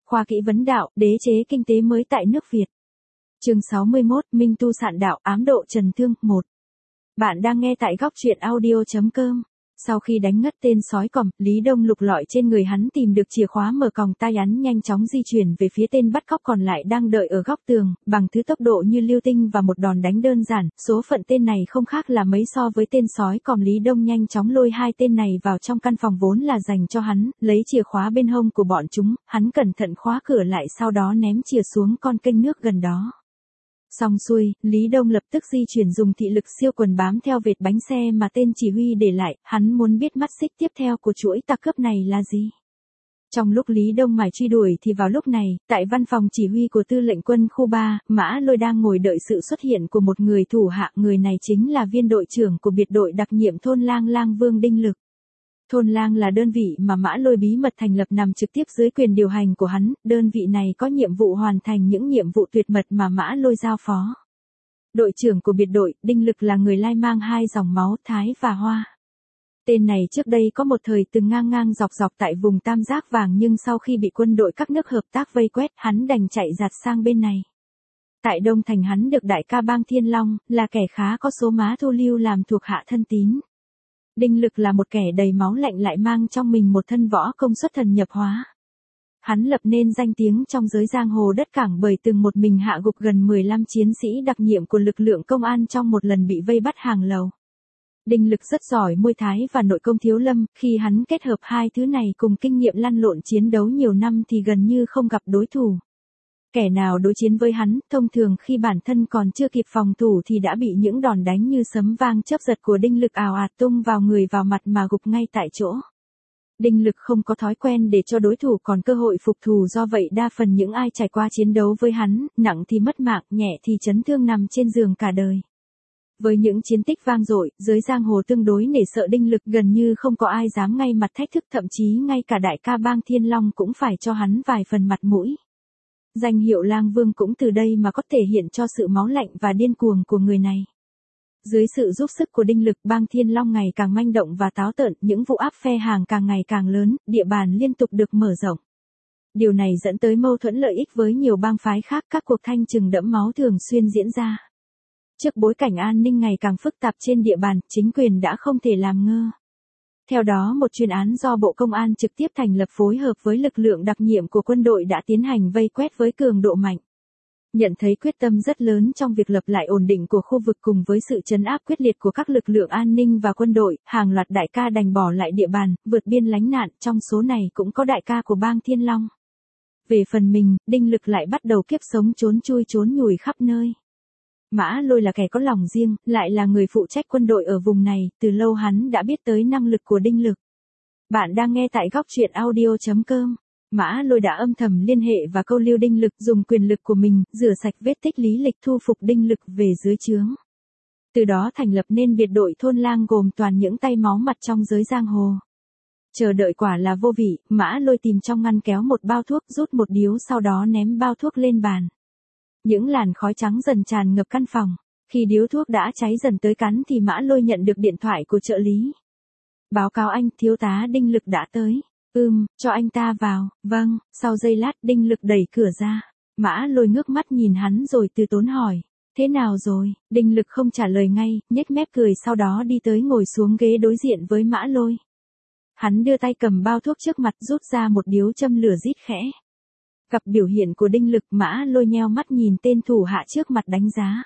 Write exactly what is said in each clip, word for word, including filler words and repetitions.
khoa kỹ vấn đạo, đế chế kinh tế mới tại nước Việt. Chương sáu mươi mốt, Minh tu sạn đạo, ám độ trần thương, một. Bạn đang nghe tại góc truyện audio chấm com. Sau khi đánh ngất tên sói còm, Lý Đông lục lọi trên người hắn tìm được chìa khóa mở còng tay hắn nhanh chóng di chuyển về phía tên bắt cóc còn lại đang đợi ở góc tường, bằng thứ tốc độ như lưu tinh và một đòn đánh đơn giản, số phận tên này không khác là mấy so với tên sói còm. Lý Đông nhanh chóng lôi hai tên này vào trong căn phòng vốn là dành cho hắn, lấy chìa khóa bên hông của bọn chúng, hắn cẩn thận khóa cửa lại sau đó ném chìa xuống con kênh nước gần đó. Xong xuôi, Lý Đông lập tức di chuyển dùng thị lực siêu quần bám theo vệt bánh xe mà tên chỉ huy để lại, hắn muốn biết mắt xích tiếp theo của chuỗi tặc cướp này là gì. Trong lúc Lý Đông mải truy đuổi thì vào lúc này, tại văn phòng chỉ huy của tư lệnh quân khu ba, Mã Lôi đang ngồi đợi sự xuất hiện của một người thủ hạ, người này chính là viên đội trưởng của biệt đội đặc nhiệm thôn Lang Lang Vương Đinh Lực. Thôn Lang là đơn vị mà Mã Lôi bí mật thành lập nằm trực tiếp dưới quyền điều hành của hắn, đơn vị này có nhiệm vụ hoàn thành những nhiệm vụ tuyệt mật mà Mã Lôi giao phó. Đội trưởng của biệt đội, Đinh Lực là người Lai mang hai dòng máu Thái và Hoa. Tên này trước đây có một thời từng ngang ngang dọc dọc tại vùng Tam Giác Vàng nhưng sau khi bị quân đội các nước hợp tác vây quét hắn đành chạy giạt sang bên này. Tại Đông Thành hắn được đại ca Bang Thiên Long, là kẻ khá có số má thu lưu làm thuộc hạ thân tín. Đinh Lực là một kẻ đầy máu lạnh lại mang trong mình một thân võ công xuất thần nhập hóa. Hắn lập nên danh tiếng trong giới giang hồ đất cảng bởi từng một mình hạ gục gần mười lăm chiến sĩ đặc nhiệm của lực lượng công an trong một lần bị vây bắt hàng lầu. Đinh Lực rất giỏi môi thái và nội công thiếu lâm, khi hắn kết hợp hai thứ này cùng kinh nghiệm lăn lộn chiến đấu nhiều năm thì gần như không gặp đối thủ. Kẻ nào đối chiến với hắn, thông thường khi bản thân còn chưa kịp phòng thủ thì đã bị những đòn đánh như sấm vang chớp giật của Đinh Lực ào ạt tung vào người vào mặt mà gục ngay tại chỗ. Đinh Lực không có thói quen để cho đối thủ còn cơ hội phục thù, do vậy đa phần những ai trải qua chiến đấu với hắn, nặng thì mất mạng, nhẹ thì chấn thương nằm trên giường cả đời. Với những chiến tích vang dội, giới giang hồ tương đối nể sợ Đinh Lực, gần như không có ai dám ngay mặt thách thức, thậm chí ngay cả đại ca Bang Thiên Long cũng phải cho hắn vài phần mặt mũi. Danh hiệu Lang Vương cũng từ đây mà có thể hiện cho sự máu lạnh và điên cuồng của người này. Dưới sự giúp sức của Đinh Lực, Bang Thiên Long ngày càng manh động và táo tợn, những vụ áp phe hàng càng ngày càng lớn, địa bàn liên tục được mở rộng. Điều này dẫn tới mâu thuẫn lợi ích với nhiều bang phái khác, các cuộc thanh trừng đẫm máu thường xuyên diễn ra. Trước bối cảnh an ninh ngày càng phức tạp trên địa bàn, chính quyền đã không thể làm ngơ. Theo đó, một chuyên án do Bộ Công an trực tiếp thành lập phối hợp với lực lượng đặc nhiệm của quân đội đã tiến hành vây quét với cường độ mạnh. Nhận thấy quyết tâm rất lớn trong việc lập lại ổn định của khu vực cùng với sự trấn áp quyết liệt của các lực lượng an ninh và quân đội, hàng loạt đại ca đành bỏ lại địa bàn, vượt biên lánh nạn, trong số này cũng có đại ca của Bang Thiên Long. Về phần mình, Đinh Lực lại bắt đầu kiếp sống trốn chui trốn nhủi khắp nơi. Mã Lôi là kẻ có lòng riêng, lại là người phụ trách quân đội ở vùng này, từ lâu hắn đã biết tới năng lực của Đinh Lực. Bạn đang nghe tại góc truyện audio chấm com. Mã Lôi đã âm thầm liên hệ và câu lưu Đinh Lực, dùng quyền lực của mình, rửa sạch vết tích lý lịch, thu phục Đinh Lực về dưới trướng. Từ đó thành lập nên biệt đội thôn Lang gồm toàn những tay máu mặt trong giới giang hồ. Chờ đợi quả là vô vị, Mã Lôi tìm trong ngăn kéo một bao thuốc, rút một điếu sau đó ném bao thuốc lên bàn. Những làn khói trắng dần tràn ngập căn phòng. Khi điếu thuốc đã cháy dần tới cắn thì Mã Lôi nhận được điện thoại của trợ lý. Báo cáo anh, thiếu tá Đinh Lực đã tới. Ừm, cho anh ta vào. Vâng. Sau giây lát Đinh Lực đẩy cửa ra. Mã Lôi ngước mắt nhìn hắn rồi từ tốn hỏi. Thế nào rồi? Đinh Lực không trả lời ngay, nhếch mép cười sau đó đi tới ngồi xuống ghế đối diện với Mã Lôi. Hắn đưa tay cầm bao thuốc trước mặt rút ra một điếu châm lửa rít khẽ. Gặp biểu hiện của Đinh Lực, Mã Lôi nheo mắt nhìn tên thủ hạ trước mặt đánh giá.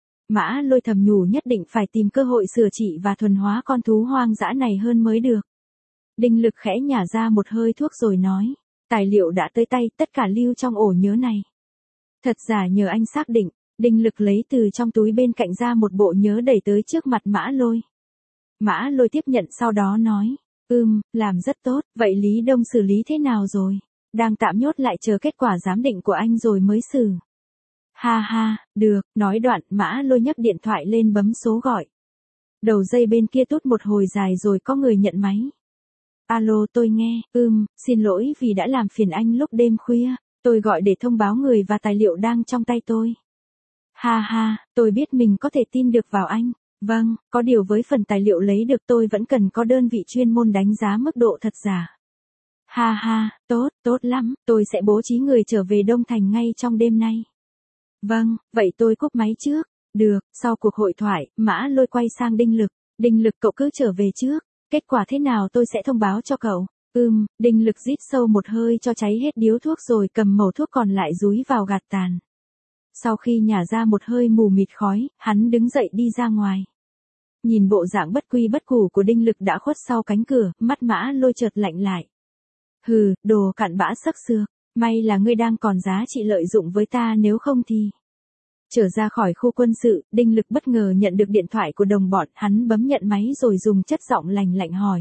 Mã Lôi thầm nhủ nhất định phải tìm cơ hội sửa trị và thuần hóa con thú hoang dã này hơn mới được. Đinh Lực khẽ nhả ra một hơi thuốc rồi nói. Tài liệu đã tới tay, tất cả lưu trong ổ nhớ này. Thật giả nhờ anh xác định. Đinh Lực lấy từ trong túi bên cạnh ra một bộ nhớ đẩy tới trước mặt Mã Lôi. Mã Lôi tiếp nhận sau đó nói. Ừm, làm rất tốt, vậy Lý Đông xử lý thế nào rồi? Đang tạm nhốt lại chờ kết quả giám định của anh rồi mới xử. Ha ha, được, nói đoạn, Mã Lôi nhấc điện thoại lên bấm số gọi. Đầu dây bên kia tút một hồi dài rồi có người nhận máy. Alo, tôi nghe. Ừm, xin lỗi vì đã làm phiền anh lúc đêm khuya, tôi gọi để thông báo người và tài liệu đang trong tay tôi. Ha ha, tôi biết mình có thể tin được vào anh. Vâng, có điều với phần tài liệu lấy được tôi vẫn cần có đơn vị chuyên môn đánh giá mức độ thật giả. Ha ha, tốt, tốt lắm, tôi sẽ bố trí người trở về Đông Thành ngay trong đêm nay. Vâng, vậy tôi cúp máy trước. Được, sau cuộc hội thoại, Mã Lôi quay sang Đinh Lực. Đinh Lực cậu cứ trở về trước, kết quả thế nào tôi sẽ thông báo cho cậu. Ừm, Đinh Lực rít sâu một hơi cho cháy hết điếu thuốc rồi cầm mẩu thuốc còn lại dúi vào gạt tàn. Sau khi nhả ra một hơi mù mịt khói, hắn đứng dậy đi ra ngoài. Nhìn bộ dạng bất quy bất củ của Đinh Lực đã khuất sau cánh cửa, mắt Mã Lôi chợt lạnh lại. Hừ, đồ cặn bã sắc sược, may là ngươi đang còn giá trị lợi dụng với ta, nếu không thì... Trở ra khỏi khu quân sự, Đinh Lực bất ngờ nhận được điện thoại của đồng bọn, hắn bấm nhận máy rồi dùng chất giọng lành lạnh hỏi.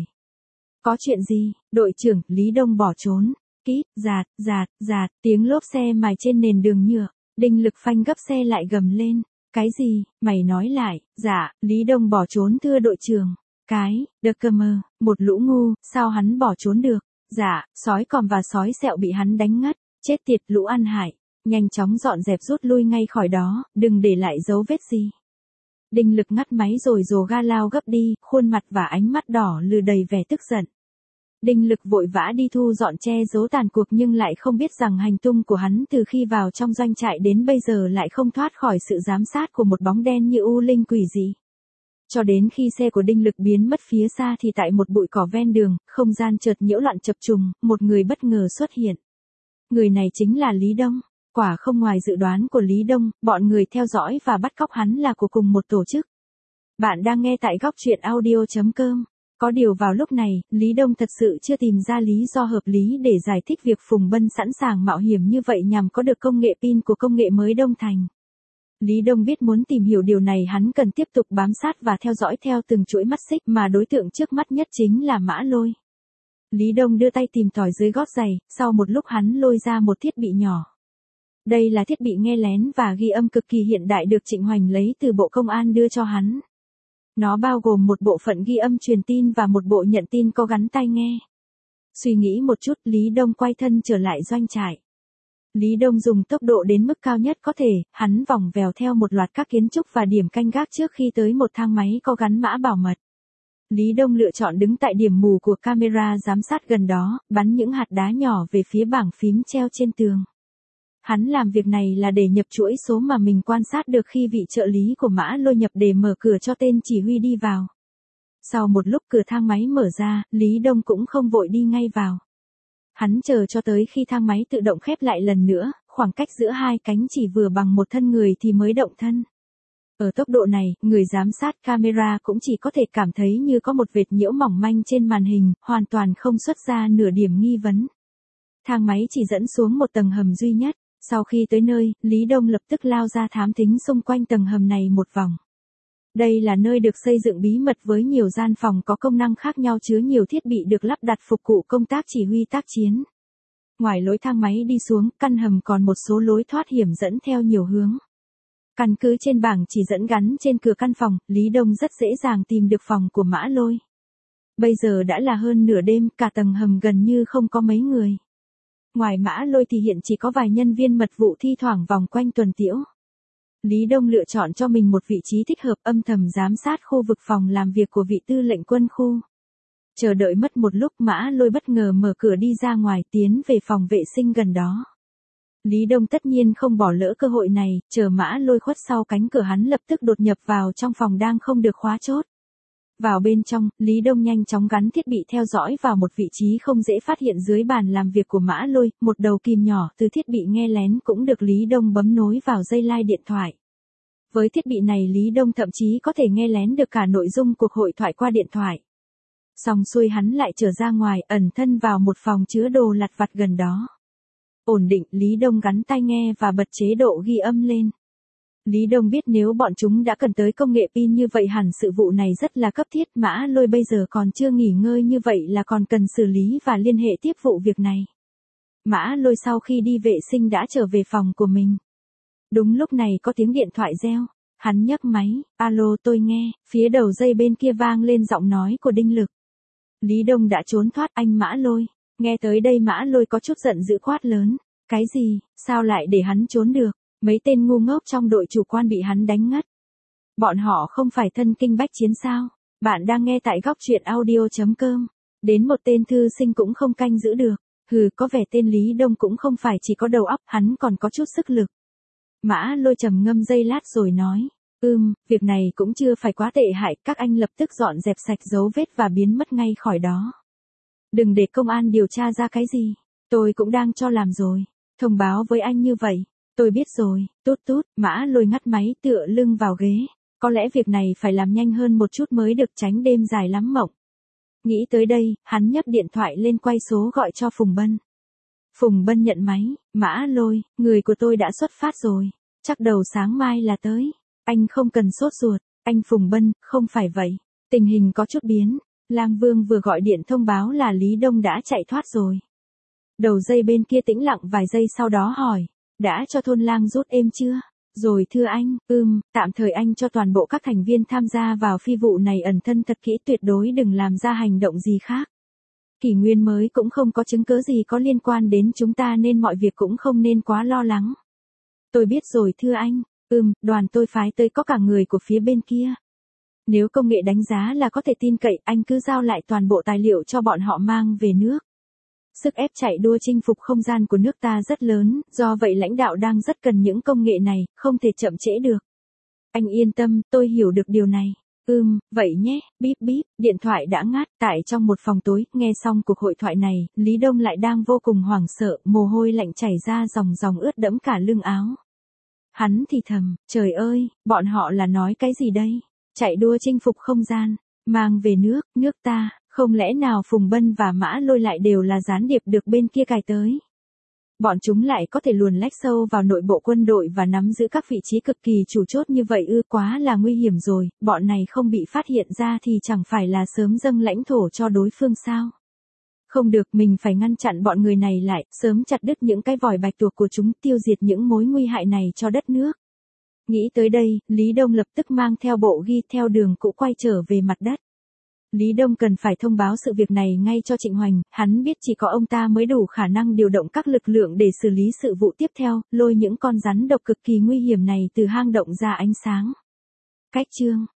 Có chuyện gì? Đội trưởng, Lý Đông bỏ trốn. Kít, giạt, giạt, giạt, tiếng lốp xe mài trên nền đường nhựa. Đinh Lực phanh gấp xe lại gầm lên. Cái gì? Mày nói lại. Dạ, Lý Đông bỏ trốn thưa đội trưởng. Cái, đơ cơ mơ, một lũ ngu, sao hắn bỏ trốn được? Dạ, sói còm và sói sẹo bị hắn đánh ngất. Chết tiệt lũ ăn hại. Nhanh chóng dọn dẹp rút lui ngay khỏi đó, đừng để lại dấu vết gì. Đinh Lực ngắt máy rồi rồ ga lao gấp đi, khuôn mặt và ánh mắt đỏ lừ đầy vẻ tức giận. Đinh Lực vội vã đi thu dọn che giấu tàn cuộc nhưng lại không biết rằng hành tung của hắn từ khi vào trong doanh trại đến bây giờ lại không thoát khỏi sự giám sát của một bóng đen như u linh quỷ dị. Cho đến khi xe của Đinh Lực biến mất phía xa thì tại một bụi cỏ ven đường, không gian chợt nhiễu loạn chập trùng, một người bất ngờ xuất hiện. Người này chính là Lý Đông. Quả không ngoài dự đoán của Lý Đông, bọn người theo dõi và bắt cóc hắn là của cùng một tổ chức. Bạn đang nghe tại góc truyện audio chấm com. Có điều vào lúc này, Lý Đông thật sự chưa tìm ra lý do hợp lý để giải thích việc Phùng Bân sẵn sàng mạo hiểm như vậy nhằm có được công nghệ pin của công nghệ mới Đông Thành. Lý Đông biết muốn tìm hiểu điều này hắn cần tiếp tục bám sát và theo dõi theo từng chuỗi mắt xích mà đối tượng trước mắt nhất chính là Mã Lôi. Lý Đông đưa tay tìm tòi dưới gót giày, sau một lúc hắn lôi ra một thiết bị nhỏ. Đây là thiết bị nghe lén và ghi âm cực kỳ hiện đại được Trịnh Hoành lấy từ Bộ Công an đưa cho hắn. Nó bao gồm một bộ phận ghi âm truyền tin và một bộ nhận tin có gắn tai nghe. Suy nghĩ một chút, Lý Đông quay thân trở lại doanh trại. Lý Đông dùng tốc độ đến mức cao nhất có thể, hắn vòng vèo theo một loạt các kiến trúc và điểm canh gác trước khi tới một thang máy có gắn mã bảo mật. Lý Đông lựa chọn đứng tại điểm mù của camera giám sát gần đó, bắn những hạt đá nhỏ về phía bảng phím treo trên tường. Hắn làm việc này là để nhập chuỗi số mà mình quan sát được khi vị trợ lý của Mã Lôi nhập để mở cửa cho tên chỉ huy đi vào. Sau một lúc cửa thang máy mở ra, Lý Đông cũng không vội đi ngay vào. Hắn chờ cho tới khi thang máy tự động khép lại lần nữa, khoảng cách giữa hai cánh chỉ vừa bằng một thân người thì mới động thân. Ở tốc độ này, người giám sát camera cũng chỉ có thể cảm thấy như có một vệt nhiễu mỏng manh trên màn hình, hoàn toàn không xuất ra nửa điểm nghi vấn. Thang máy chỉ dẫn xuống một tầng hầm duy nhất. Sau khi tới nơi, Lý Đông lập tức lao ra thám thính xung quanh tầng hầm này một vòng. Đây là nơi được xây dựng bí mật với nhiều gian phòng có công năng khác nhau chứa nhiều thiết bị được lắp đặt phục vụ công tác chỉ huy tác chiến. Ngoài lối thang máy đi xuống, căn hầm còn một số lối thoát hiểm dẫn theo nhiều hướng. Căn cứ trên bảng chỉ dẫn gắn trên cửa căn phòng, Lý Đông rất dễ dàng tìm được phòng của Mã Lôi. Bây giờ đã là hơn nửa đêm, cả tầng hầm gần như không có mấy người. Ngoài Mã Lôi thì hiện chỉ có vài nhân viên mật vụ thi thoảng vòng quanh tuần tiễu. Lý Đông lựa chọn cho mình một vị trí thích hợp, âm thầm giám sát khu vực phòng làm việc của vị tư lệnh quân khu. Chờ đợi mất một lúc, Mã Lôi bất ngờ mở cửa đi ra ngoài, tiến về phòng vệ sinh gần đó. Lý Đông tất nhiên không bỏ lỡ cơ hội này, chờ Mã Lôi khuất sau cánh cửa hắn lập tức đột nhập vào trong phòng đang không được khóa chốt. Vào bên trong, Lý Đông nhanh chóng gắn thiết bị theo dõi vào một vị trí không dễ phát hiện dưới bàn làm việc của Mã Lôi, một đầu kìm nhỏ từ thiết bị nghe lén cũng được Lý Đông bấm nối vào dây lai điện thoại. Với thiết bị này Lý Đông thậm chí có thể nghe lén được cả nội dung cuộc hội thoại qua điện thoại. Xong xuôi hắn lại trở ra ngoài, ẩn thân vào một phòng chứa đồ lặt vặt gần đó. Ổn định, Lý Đông gắn tai nghe và bật chế độ ghi âm lên. Lý Đông biết nếu bọn chúng đã cần tới công nghệ pin như vậy hẳn sự vụ này rất là cấp thiết, Mã Lôi bây giờ còn chưa nghỉ ngơi như vậy là còn cần xử lý và liên hệ tiếp vụ việc này. Mã Lôi sau khi đi vệ sinh đã trở về phòng của mình. Đúng lúc này có tiếng điện thoại reo, hắn nhấc máy, alo tôi nghe, phía đầu dây bên kia vang lên giọng nói của Đinh Lực. Lý Đông đã trốn thoát, anh Mã Lôi. Nghe tới đây Mã Lôi có chút giận dữ quát lớn, cái gì, sao lại để hắn trốn được? Mấy tên ngu ngốc trong đội chủ quan bị hắn đánh ngất. Bọn họ không phải thân kinh bách chiến sao? Bạn đang nghe tại góc truyện audio chấm com. Đến một tên thư sinh cũng không canh giữ được. Hừ, có vẻ tên Lý Đông cũng không phải chỉ có đầu óc, hắn còn có chút sức lực. Mã Lôi trầm ngâm giây lát rồi nói. Ừm, việc này cũng chưa phải quá tệ hại, các anh lập tức dọn dẹp sạch dấu vết và biến mất ngay khỏi đó. Đừng để công an điều tra ra cái gì. Tôi cũng đang cho làm rồi. Thông báo với anh như vậy. Tôi biết rồi, tút tút, Mã Lôi ngắt máy tựa lưng vào ghế. Có lẽ việc này phải làm nhanh hơn một chút mới được, tránh đêm dài lắm mộng. Nghĩ tới đây, hắn nhấc điện thoại lên quay số gọi cho Phùng Bân. Phùng Bân nhận máy. Mã Lôi, người của tôi đã xuất phát rồi. Chắc đầu sáng mai là tới. Anh không cần sốt ruột. Anh Phùng Bân, không phải vậy. Tình hình có chút biến. Lang Vương vừa gọi điện thông báo là Lý Đông đã chạy thoát rồi. Đầu dây bên kia tĩnh lặng vài giây sau đó hỏi. Đã cho thôn Lang rút êm chưa? Rồi thưa anh, ừm, tạm thời anh cho toàn bộ các thành viên tham gia vào phi vụ này ẩn thân thật kỹ, tuyệt đối đừng làm ra hành động gì khác. Kỷ nguyên mới cũng không có chứng cứ gì có liên quan đến chúng ta nên mọi việc cũng không nên quá lo lắng. Tôi biết rồi thưa anh, ừm, đoàn tôi phái tới có cả người của phía bên kia. Nếu công nghệ đánh giá là có thể tin cậy, anh cứ giao lại toàn bộ tài liệu cho bọn họ mang về nước. Sức ép chạy đua chinh phục không gian của nước ta rất lớn, do vậy lãnh đạo đang rất cần những công nghệ này, không thể chậm trễ được. Anh yên tâm, tôi hiểu được điều này. Ừm, vậy nhé, bíp bíp, điện thoại đã ngắt. Tại trong một phòng tối, nghe xong cuộc hội thoại này, Lý Đông lại đang vô cùng hoảng sợ, mồ hôi lạnh chảy ra dòng dòng ướt đẫm cả lưng áo. Hắn thì thầm, trời ơi, bọn họ là nói cái gì đây? Chạy đua chinh phục không gian, mang về nước, nước ta, không lẽ nào Phùng Bân và Mã Lôi lại đều là gián điệp được bên kia cài tới? Bọn chúng lại có thể luồn lách sâu vào nội bộ quân đội và nắm giữ các vị trí cực kỳ chủ chốt như vậy ư? Quá là nguy hiểm rồi, bọn này không bị phát hiện ra thì chẳng phải là sớm dâng lãnh thổ cho đối phương sao? Không được, mình phải ngăn chặn bọn người này lại, sớm chặt đứt những cái vòi bạch tuộc của chúng, tiêu diệt những mối nguy hại này cho đất nước. Nghĩ tới đây, Lý Đông lập tức mang theo bộ ghi theo đường cũ quay trở về mặt đất. Lý Đông cần phải thông báo sự việc này ngay cho Trịnh Hoành, hắn biết chỉ có ông ta mới đủ khả năng điều động các lực lượng để xử lý sự vụ tiếp theo, lôi những con rắn độc cực kỳ nguy hiểm này từ hang động ra ánh sáng. Cách chương